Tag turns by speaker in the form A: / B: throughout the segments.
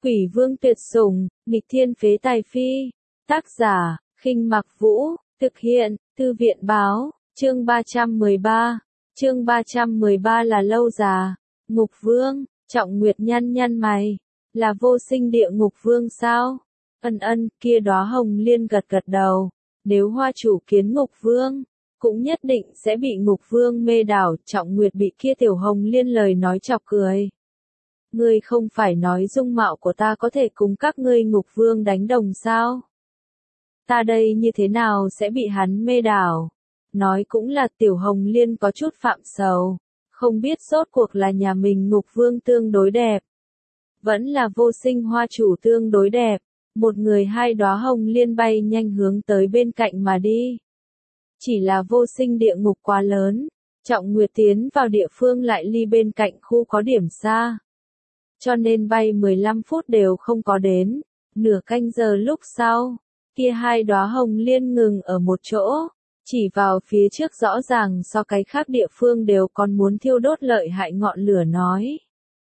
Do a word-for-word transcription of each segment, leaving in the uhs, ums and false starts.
A: Quỷ vương tuyệt sủng, nghịch thiên phế tài phi. Tác giả, Khinh Mặc Vũ, thực hiện, Thư viện báo, chương ba trăm mười ba. Chương ba trăm mười ba là lâu già. Ngục vương, Trọng Nguyệt nhăn nhăn mày, là vô sinh địa ngục vương sao? Ân ân, kia đóa hồng liên gật gật đầu, nếu hoa chủ kiến ngục vương, cũng nhất định sẽ bị ngục vương mê đảo. Trọng Nguyệt bị kia tiểu hồng liên lời nói chọc cười. Ngươi không phải nói dung mạo của ta có thể cùng các ngươi ngục vương đánh đồng sao? Ta đây như thế nào sẽ bị hắn mê đảo? Nói cũng là tiểu hồng liên có chút phạm sầu, không biết rốt cuộc là nhà mình ngục vương tương đối đẹp, vẫn là vô sinh hoa chủ tương đối đẹp. Một người hai đóa hồng liên bay nhanh hướng tới bên cạnh mà đi. Chỉ là vô sinh địa ngục quá lớn, Trọng Nguyệt tiến vào địa phương lại ly bên cạnh khu có điểm xa, cho nên bay mười lăm phút đều không có đến. Nửa canh giờ lúc sau, kia hai đóa hồng liên ngừng ở một chỗ, chỉ vào phía trước rõ ràng so cái khác địa phương đều còn muốn thiêu đốt lợi hại ngọn lửa nói.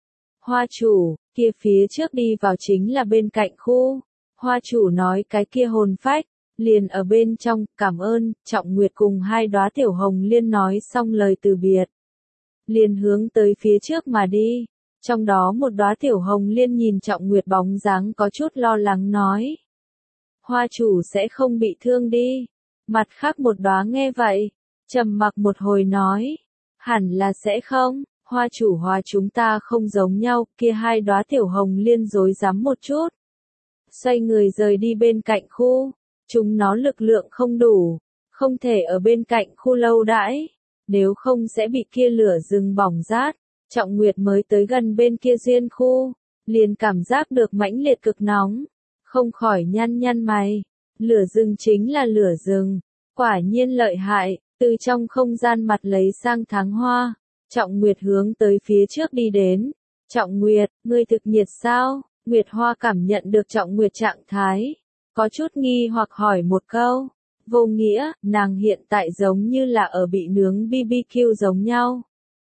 A: Hoa chủ, kia phía trước đi vào chính là bên cạnh khu. Hoa chủ nói cái kia hồn phách, liền ở bên trong, cảm ơn. Trọng Nguyệt cùng hai đóa tiểu hồng liên nói xong lời từ biệt, liền hướng tới phía trước mà đi. Trong đó một đóa tiểu hồng liên nhìn Trọng Nguyệt bóng dáng có chút lo lắng nói. Hoa chủ sẽ không bị thương đi. Mặt khác một đóa nghe vậy, trầm mặc một hồi nói. Hẳn là sẽ không, hoa chủ hoa chúng ta không giống nhau. Kia hai đóa tiểu hồng liên rối rắm một chút, xoay người rời đi bên cạnh khu. Chúng nó lực lượng không đủ, không thể ở bên cạnh khu lâu đãi, nếu không sẽ bị kia lửa rừng bỏng rát. Trọng Nguyệt mới tới gần bên kia duyên khu, liền cảm giác được mãnh liệt cực nóng, không khỏi nhăn nhăn mày. Lửa rừng chính là lửa rừng, quả nhiên lợi hại. Từ trong không gian mặt lấy sang tháng hoa, Trọng Nguyệt hướng tới phía trước đi đến. Trọng Nguyệt, ngươi thực nhiệt sao? Nguyệt Hoa cảm nhận được Trọng Nguyệt trạng thái, có chút nghi hoặc hỏi một câu. Vô nghĩa, nàng hiện tại giống như là ở bị nướng bê bê kiu giống nhau.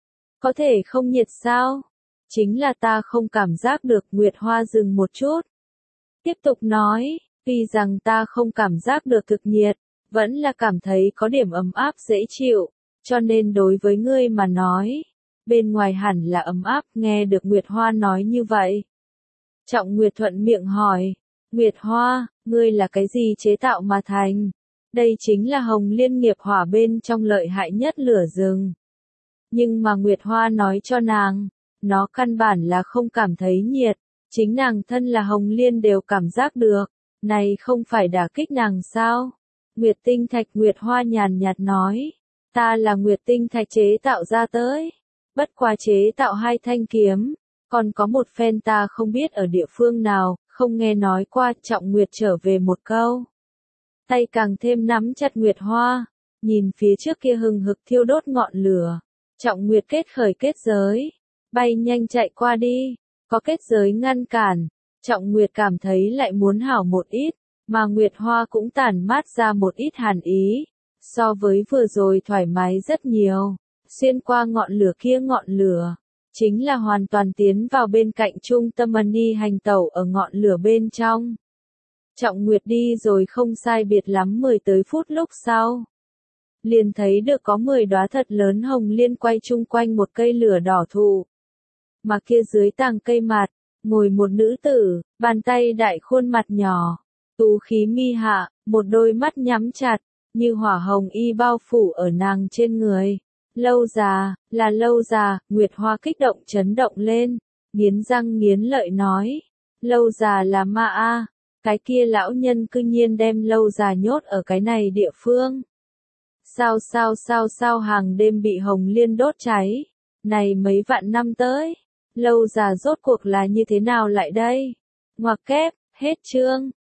A: Có thể không nhiệt sao? Chính là ta không cảm giác được. Nguyệt Hoa dừng một chút, tiếp tục nói, tuy rằng ta không cảm giác được thực nhiệt, vẫn là cảm thấy có điểm ấm áp dễ chịu, cho nên đối với ngươi mà nói, bên ngoài hẳn là ấm áp. Nghe được Nguyệt Hoa nói như vậy, Trọng Nguyệt thuận miệng hỏi, Nguyệt Hoa, ngươi là cái gì chế tạo mà thành? Đây chính là hồng liên nghiệp hỏa bên trong lợi hại nhất lửa rừng. Nhưng mà Nguyệt Hoa nói cho nàng, nó căn bản là không cảm thấy nhiệt, chính nàng thân là hồng liên đều cảm giác được, này không phải đả kích nàng sao? Nguyệt tinh thạch, Nguyệt Hoa nhàn nhạt nói, ta là Nguyệt tinh thạch chế tạo ra tới, bất quá chế tạo hai thanh kiếm, còn có một phen ta không biết ở địa phương nào, không nghe nói qua. Trọng Nguyệt trở về một câu, tay càng thêm nắm chặt Nguyệt Hoa, nhìn phía trước kia hừng hực thiêu đốt ngọn lửa. Trọng Nguyệt kết khởi kết giới, bay nhanh chạy qua đi, có kết giới ngăn cản, Trọng Nguyệt cảm thấy lại muốn hảo một ít, mà Nguyệt Hoa cũng tản mát ra một ít hàn ý, so với vừa rồi thoải mái rất nhiều. Xuyên qua ngọn lửa kia, ngọn lửa chính là hoàn toàn tiến vào bên cạnh trung tâm Mani hành tẩu ở ngọn lửa bên trong. Trọng Nguyệt đi rồi không sai biệt lắm mười tới phút lúc sau, liền thấy được có mười đóa thật lớn hồng liên quay chung quanh một cây lửa đỏ thụ. Mà kia dưới tàng cây mặt, ngồi một nữ tử, bàn tay đại khuôn mặt nhỏ, tú khí mi hạ, một đôi mắt nhắm chặt, như hỏa hồng y bao phủ ở nàng trên người. Lâu già, là lâu già. Nguyệt Hoa kích động chấn động lên, nghiến răng nghiến lợi nói, lâu già là ma a, cái kia lão nhân cư nhiên đem lâu già nhốt ở cái này địa phương. Sao sao sao sao hàng đêm bị hồng liên đốt cháy, này mấy vạn năm tới, lâu già rốt cuộc là như thế nào lại đây? Ngoặc kép, hết chương.